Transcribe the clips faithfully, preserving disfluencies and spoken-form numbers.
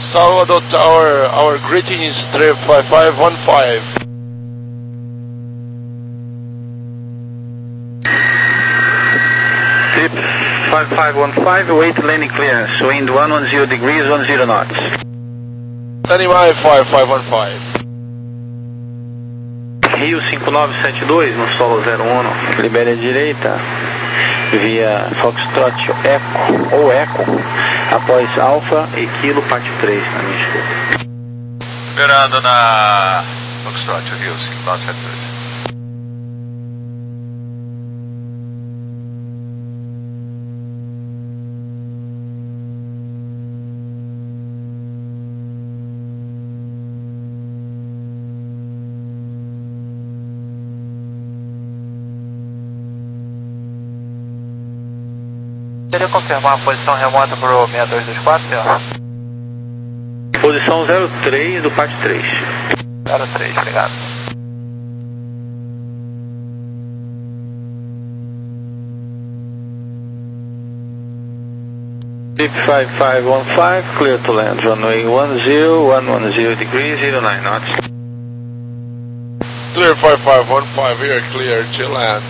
Salvador Tower, our greeting is three five five one five. Trip five five one five, wait landing clearance, wind one one zero degrees, one zero knots. Standing by five five one five. Rio cinco nove sete dois, no solo zero um, libere a direita, via Foxtrot Eco, ou Eco, após Alfa e Kilo, parte três, na minha escuta. Esperando na Foxtrot, Rio cinco nove sete dois. Queria confirmar a posição remota para o seis dois dois quatro, senhor? Posição zero três do parte três. zero três, obrigado. Trip five five one five, clear to land, runway one zero, one one zero degrees, zero nine knots. Clear five five one five, we are clear to land.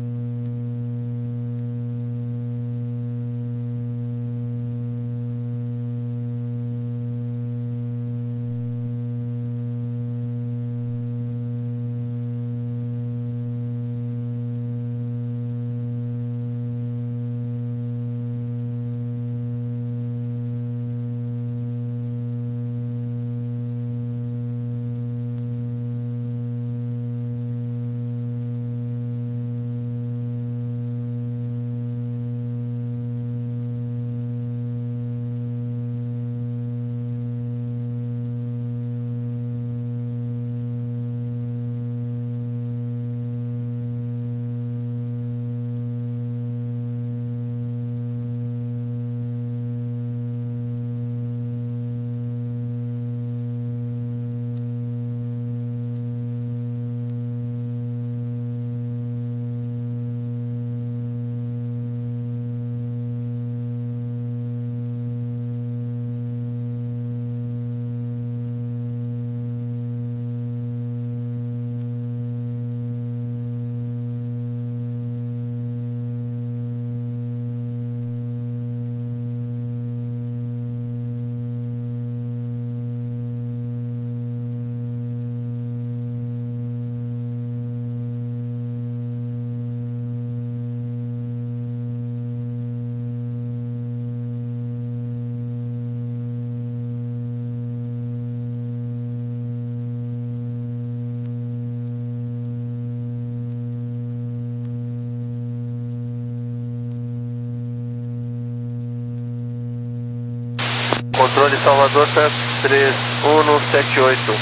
Controle Salvador, três um sete oito.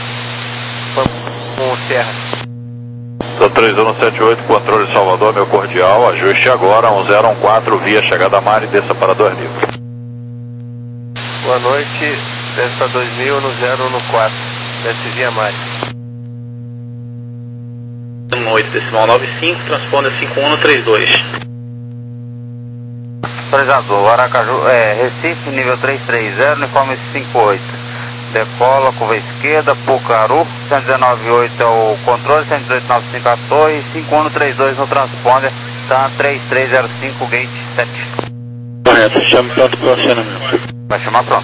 Com Serra. três um sete oito, controle Salvador, meu cordial, ajuste agora, um zero um quatro, via chegada a mar e desça para dois mil. Boa noite, desce para dois mil no zero um quatro, desce via mar. oito decimal nove cinco, transponder cinco um três dois. Autorizador, Aracaju, é, Recife, nível três três zero, uniforme cinco oito. Decola, curva esquerda, Pucaru, cento e dezenove oito é o controle, cento e dezoito nove cinco a torre, cinco um três dois no transponder, tá três três zero cinco, gate sete. Correto, chame pronto para o acionamento. Vai chamar pronto.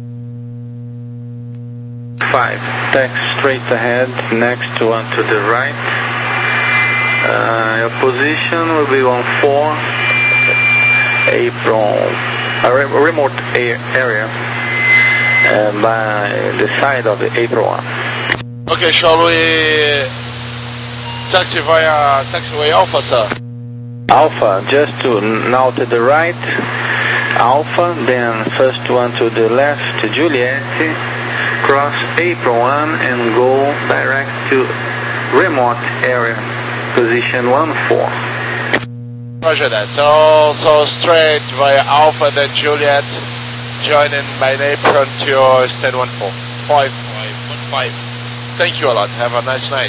five, taxi straight ahead, next one to the right. Uh, your position will be on four, apron, a re remote area uh, by the side of the apron one. Okay, shall we taxi via taxiway Alpha, sir? Alpha, just to now to the right, Alpha, then first one to the left, to Juliet, cross apron one and go direct to remote area, position one four. Roger that. So, so straight via Alpha, then Juliet, joining main apron to stand one four. five five one five. Thank you a lot. Have a nice night.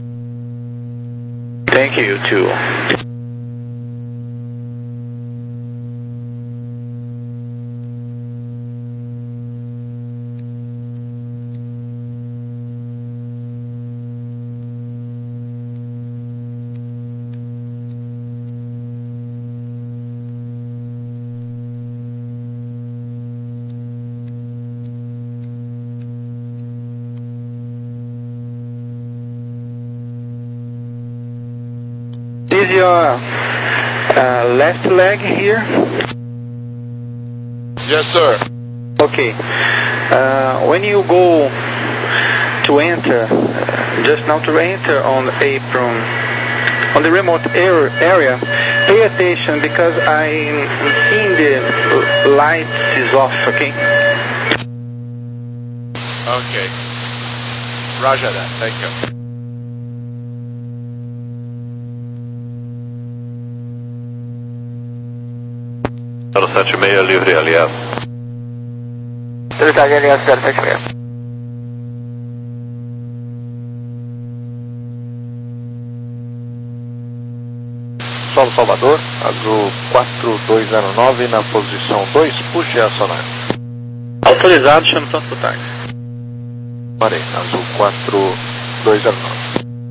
Thank you too. your uh, left leg here? Yes, sir. Okay. Uh, when you go to enter, just now to enter on the apron, on the remote air area, pay attention because I'm seeing the lights is off, okay? Okay. Roger that. Thank you. zero sete seis, livre aliás. Velocidade aliás zero sete seis. Solo Salvador, azul quatro dois zero nove na posição dois, puxe a sonar. Autorizado, chama tanto pro táxi. Marei, azul quatro dois zero nove.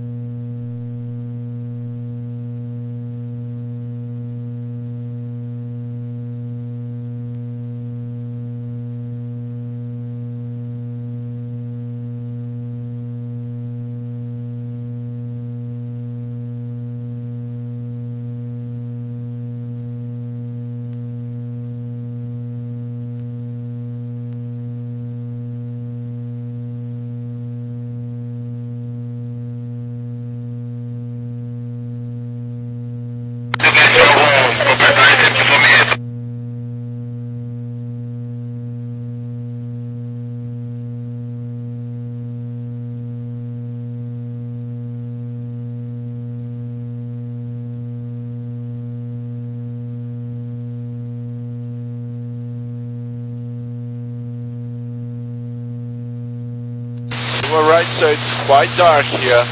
You were right, so it's quite dark here.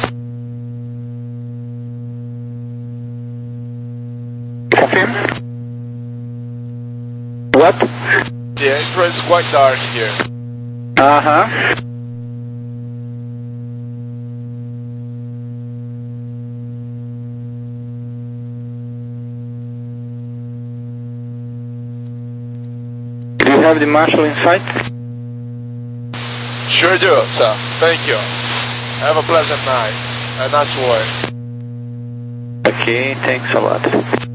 Confirm. What? The apron is quite dark here. Uh-huh. Do you have the marshal in sight? Sure do, sir. Thank you. Have a pleasant night. And not to worry. Okay, thanks a lot.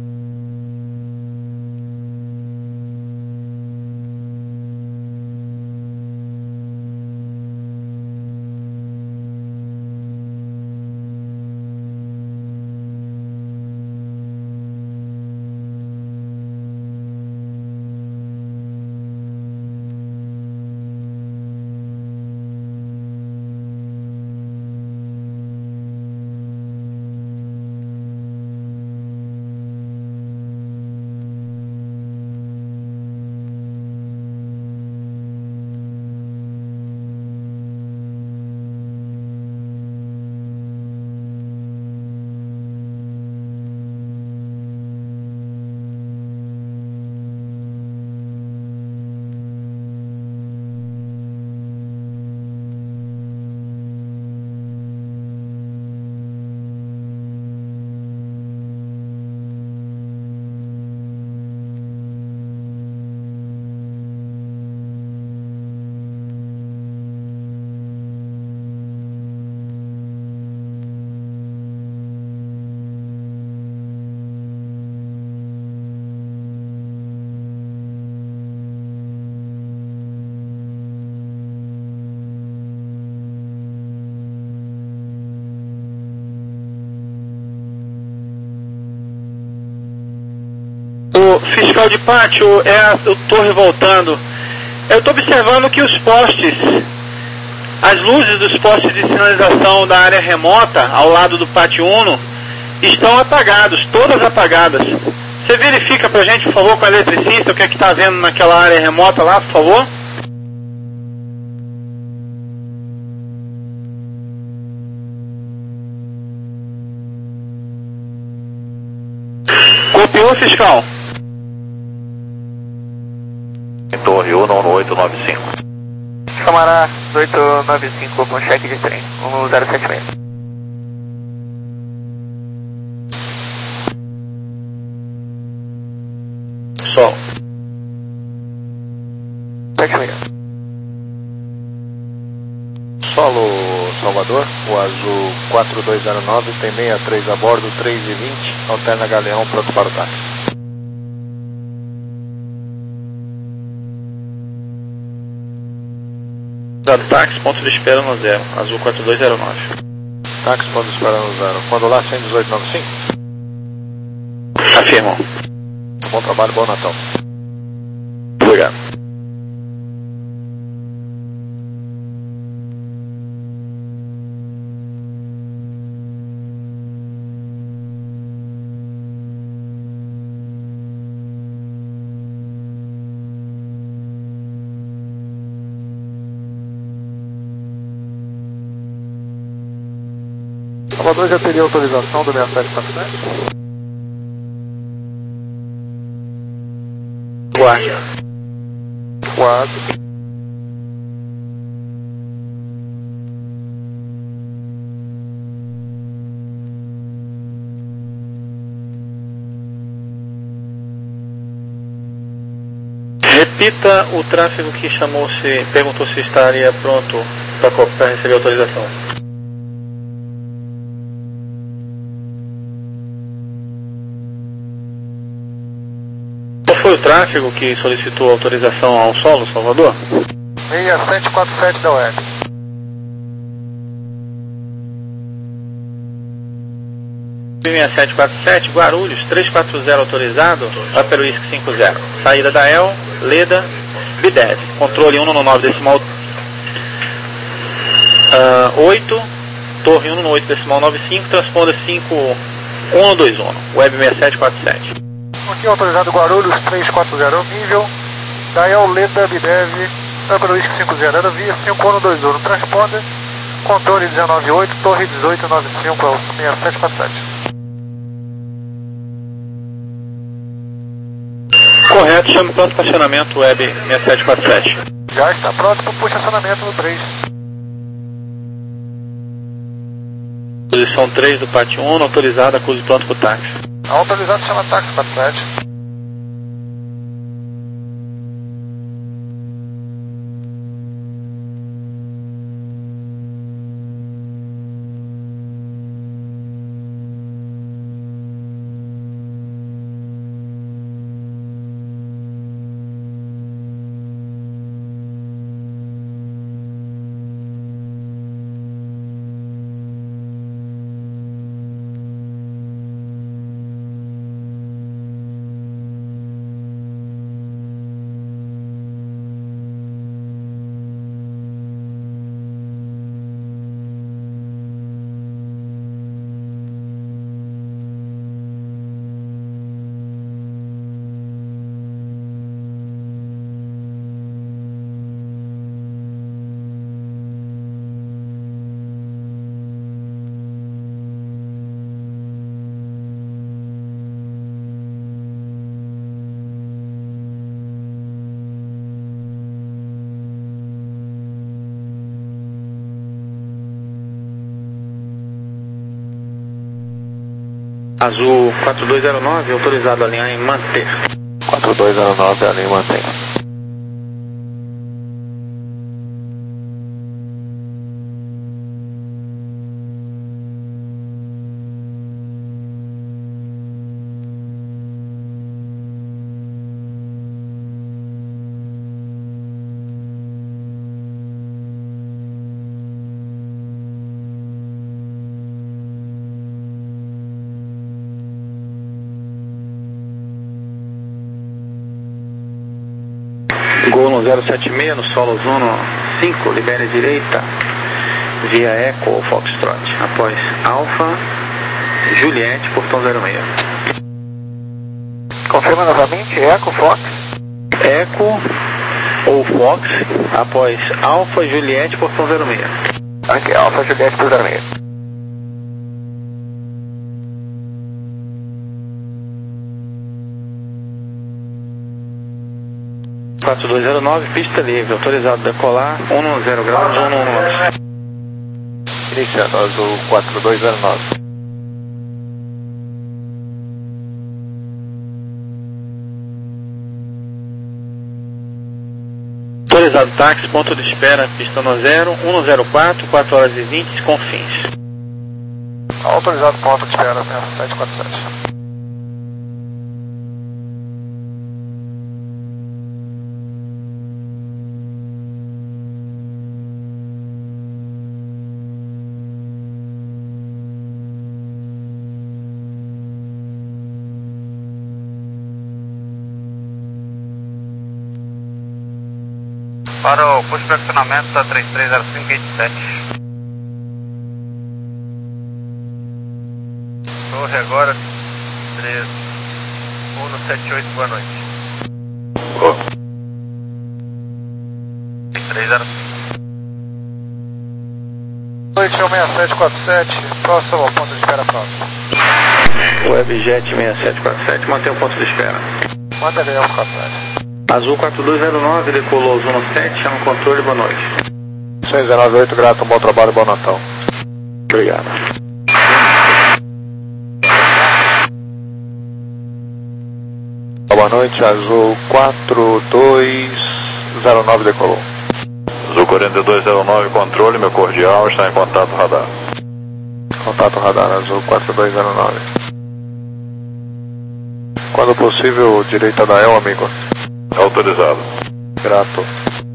O fiscal de pátio, é, eu estou revoltando. Eu estou observando que os postes, as luzes dos postes de sinalização da área remota, ao lado do pátio Uno, estão apagados, todas apagadas. Você verifica pra gente, por favor, com a eletricista, o que é que está havendo naquela área remota lá, por favor? Copiou, fiscal? Torre Uno, no oito nove cinco. Camará oito nove cinco com cheque de trem, um zero sete seis. Sol. sete seis. Solo Salvador, o azul quatro dois zero nove tem sessenta e três a bordo, três e vinte, alterna Galeão, pronto para o táxi. Dado táxi, ponto de espera no zero, azul quatro dois zero nove. Táxi, ponto de espera no zero. Quando lá, cento e dezoito noventa e cinco? Afirmam. Bom trabalho, bom Natal. Obrigado. Salvador já teria autorização do sessenta e sete quatro sete? Guarda. Quatro. Repita o tráfego que chamou se perguntou se estaria pronto para receber autorização. Qual foi o tráfego que solicitou autorização ao solo, Salvador? sessenta e sete quatro sete da web. sessenta e sete quatro sete, Guarulhos, trezentos e quarenta autorizado, Upper Whisky cinco zero. Saída da E L, Leda, B dez. Controle um no nove decimal uh, oito, torre um no oito decimal nove cinco, transponder cinco um dois um, web sessenta e sete quatro sete. Aqui autorizado Guarulhos trezentos e quarenta, nível, da E L, Leda, B dez, Upper Whisky cinco zero, via cinco um dois um, transponder, controle dezenove oito, torre dezoito nove cinco, sessenta e sete quatro sete. Correto, chame pronto estacionamento web sessenta e sete quatro sete. Já está pronto para o estacionamento no três. Posição três do pátio um, autorizada, acuse pronto para o táxi. Autorizado chama táxi quatro sete. Azul quatro dois zero nove, autorizado a alinhar em manter. quatro dois zero nove, alinha e mantém. Gol no zero sete seis, no solo Zuno cinco, libere a direita, via Eco ou Foxtrot. Após Alfa, Juliette, portão zero seis. Confirma novamente, Eco, Fox. Eco ou Fox, após Alfa, Juliette, portão zero seis. Aqui, Alfa, Juliette, por zero seis. quatro dois zero nove, pista livre, autorizado a decolar, um no zero graus, um no onze. Iniciando, azul quatro dois zero nove. Autorizado táxi, ponto de espera, pista no zero, um zero quatro, quatro horas e vinte, com fins. Autorizado ponto de espera, sete quatro sete. Para o push fraccionamento da três três zero cinco oito sete. Torre agora três um sete oito, boa noite. Oh. três três zero Boa noite, é o seis sete quatro sete, próximo ao ponto de espera próximo. Webjet seis sete quatro sete, mantém o ponto de espera. Manda aí aos quatro sete. Azul quatro dois zero nove, decolou zona sete, chama o controle, boa noite. seis zero nove oito, grato, bom trabalho, bom Natal. Obrigado. Boa noite, Azul quatro dois zero nove, decolou. Azul quarenta e dois zero nove, controle, meu cordial, está em contato radar. Contato radar, Azul quatro dois zero nove. Quando possível, direita da E L, amigo. Autorizado. Grato.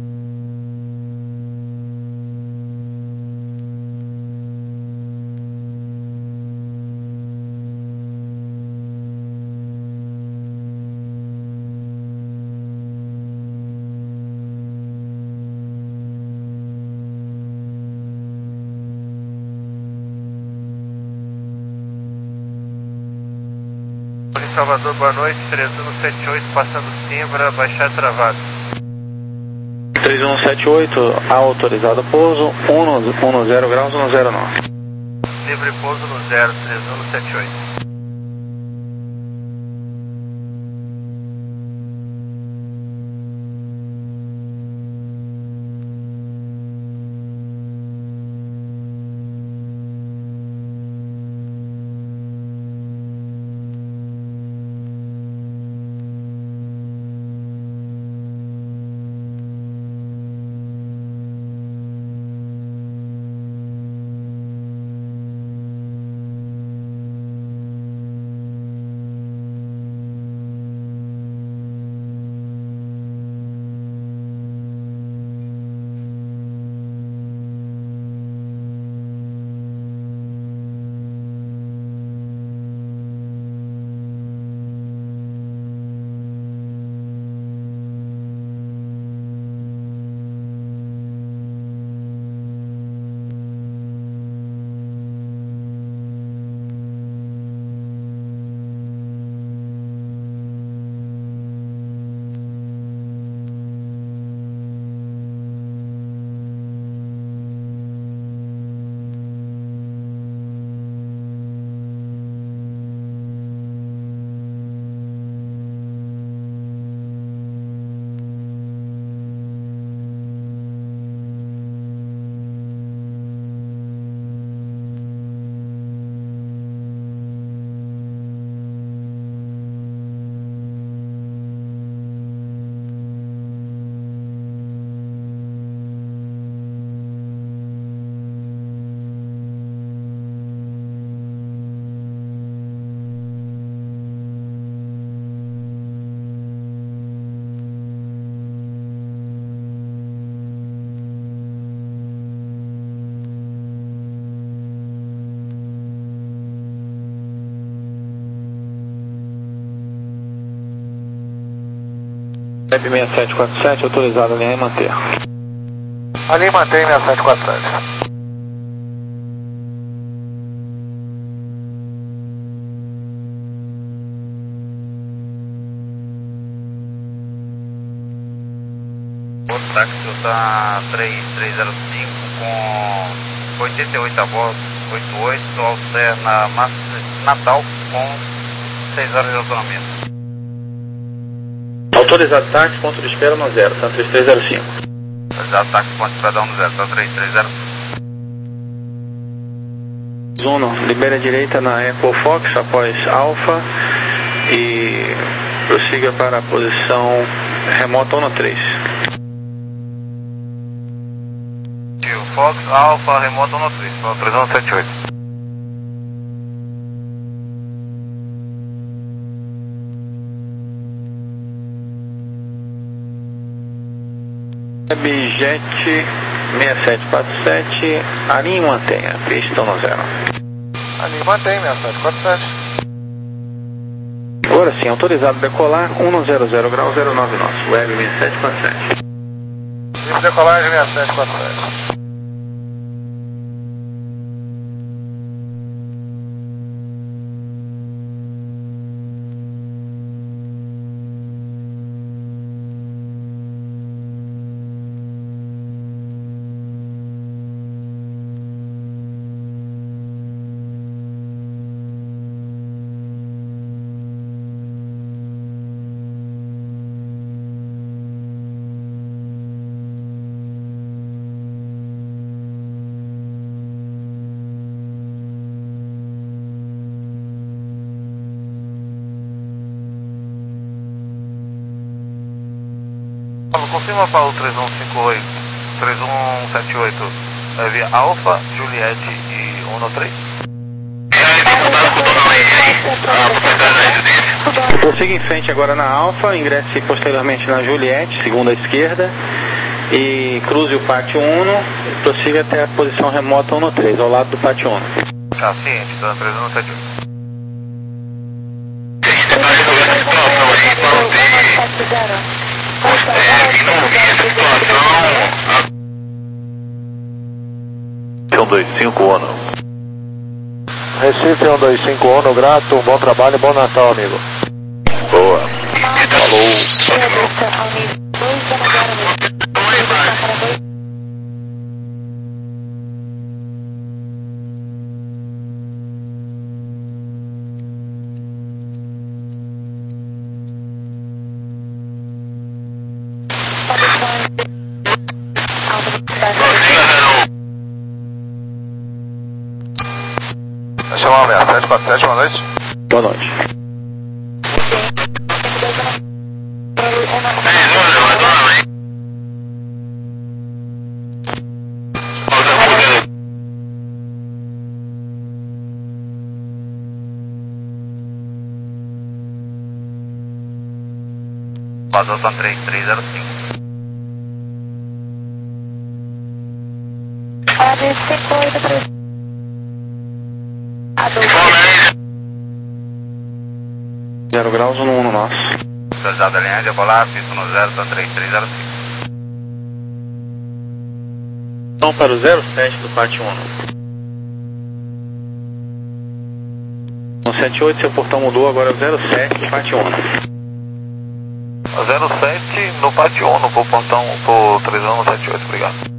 Salvador, boa noite, três um sete oito, passando Simbra, baixar travado. três um sete oito, autorizado pouso, um zero graus, um zero nove. Livre pouso no zero, três um sete oito. Web seis sete quatro sete, autorizado a linha e manter. A linha mantém seis sete quatro sete. O táxi está três três zero cinco com oitenta e oito a bordo, oitenta e oito, alterna Natal com seis horas de autonomia. Autorizado táxi, ponto de espera no zero, tá três três zero cinco. Autorizado táxi, ponto de espera no zero, tá três três zero cinco. Zuno, libera a direita na Echo Fox após Alpha e prossiga para a posição remota um três. Fox, Alfa, remoto um três, três um sete oito. Webjet seis sete quatro sete, alinhe e mantenha, pista no zero. Ali, mantém seis sete quatro sete. Agora sim, autorizado a decolar, um zero zero grau zero nove nosso, Web seis sete quatro sete. Livre decolagem seis sete quatro sete. Confirma para o três um cinco oito, três um sete oito, é via Alfa, Juliette e um três. Prossiga em frente agora na Alfa, ingresse posteriormente na Juliette, segunda à esquerda, e cruze o pátio um e prossiga até a posição remota um três, ao lado do pátio um. Tá, ciente, então três um sete oito. um dois cinco Ono. Recife um dois cinco Ono, grato, um bom trabalho e bom Natal, amigo. Boa. Chamar seis sete quatro sete, boa noite. Boa noite. Vazou são três três zero cinco. zero graus no um nosso. Autorizado a linha de decolar, pista no zero, são três três zero cinco. Então para o zero sete do pátio um. No sete oito, seu portão mudou, agora é o zero sete do pátio um. zero sete no pátio um, pro portão, pro três um sete oito, obrigado.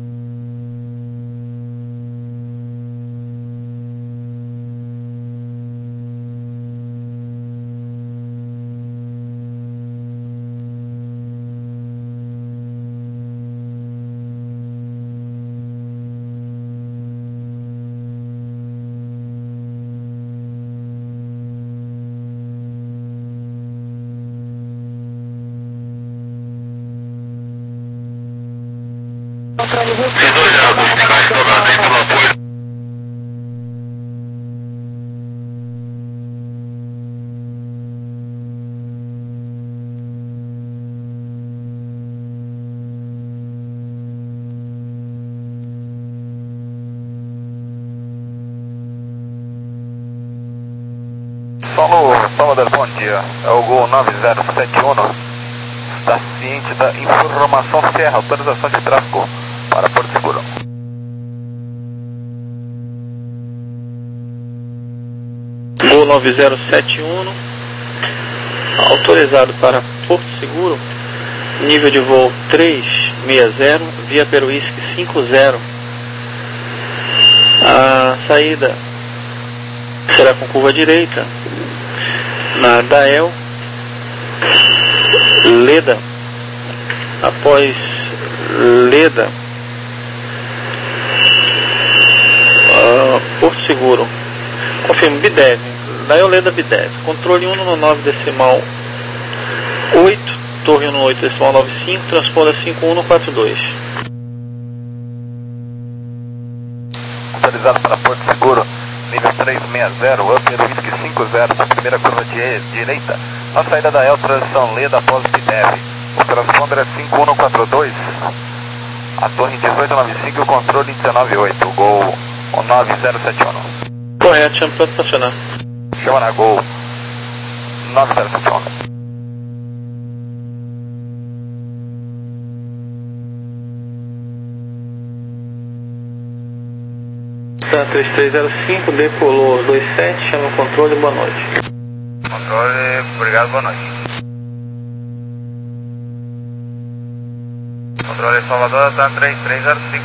Solo, Salvador, bom dia. É o Gol nove zero sete um. Está ciente da informação Serra, autorização de tráfego para Porto Seguro. Gol nove zero sete um, autorizado para Porto Seguro, nível de voo três seis zero, via Peruísque cinco zero. A saída será com curva direita na Dael, Leda, após Leda, uh, Porto Seguro, confirmo, Bidev, Dael Leda Bidev, controle um no nove decimal oito, torre um no oito decimal nove cinco, transponda cinco um no quatro dois. autorizado para Porto Seguro, nível três seis zero, Upper Whisky cinco zero, sua primeira curva de direita, na saída da El Transição Leda após Bidev. O transponder é cinco um quatro dois, a torre dezoito nove cinco e o controle dezenove oito, Gol nove zero sete um. Correto, chama para estacionar. Chama na Gol nove zero sete um. três três zero cinco, decolou dois sete, chama o controle, boa noite. Controle, obrigado, boa noite. Controle Salvador, tá três três zero cinco.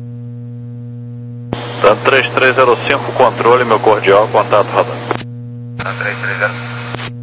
Tá três três zero cinco, controle, meu cordial, contato radar. Tá três três zero cinco.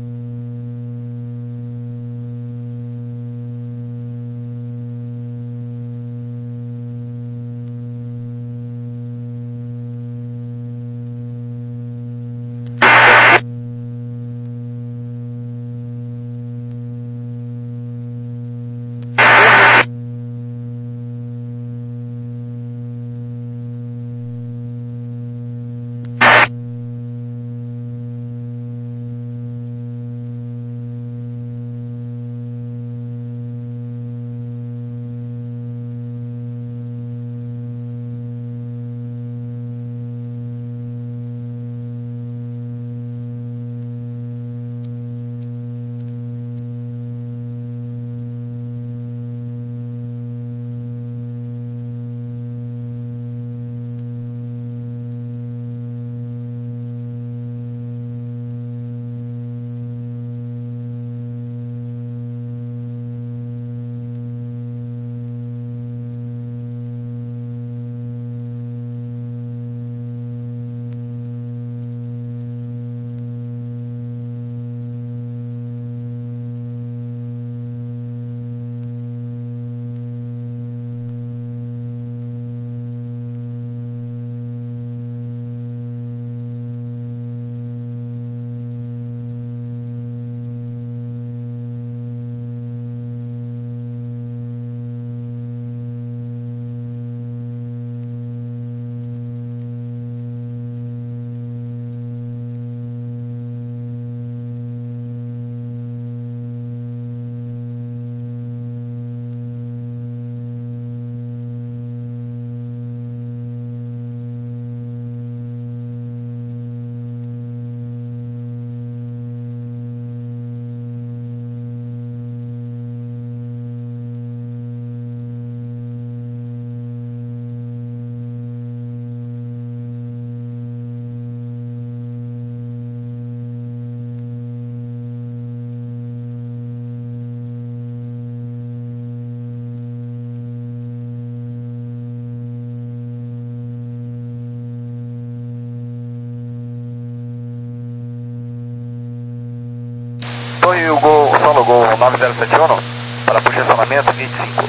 E o Gol, solo Gol nove zero sete um para posicionamento vinte e cinco.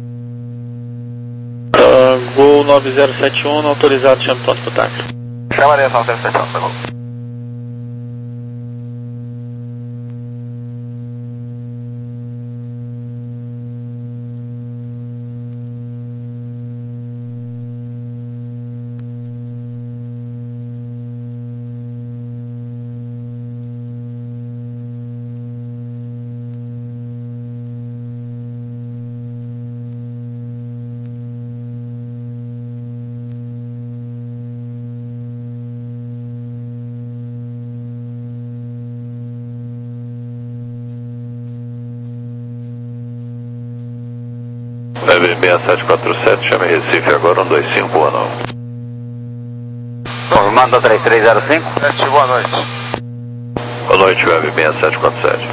Uh, Gol nove zero sete um, autorizado, chama o ponto para ataque. Chama ali nove zero sete um, tá bom. Web seis sete quatro sete, chame Recife agora um dois cinco, boa noite. Manda três três zero cinco. Boa noite. Boa noite, Web seis sete quatro sete.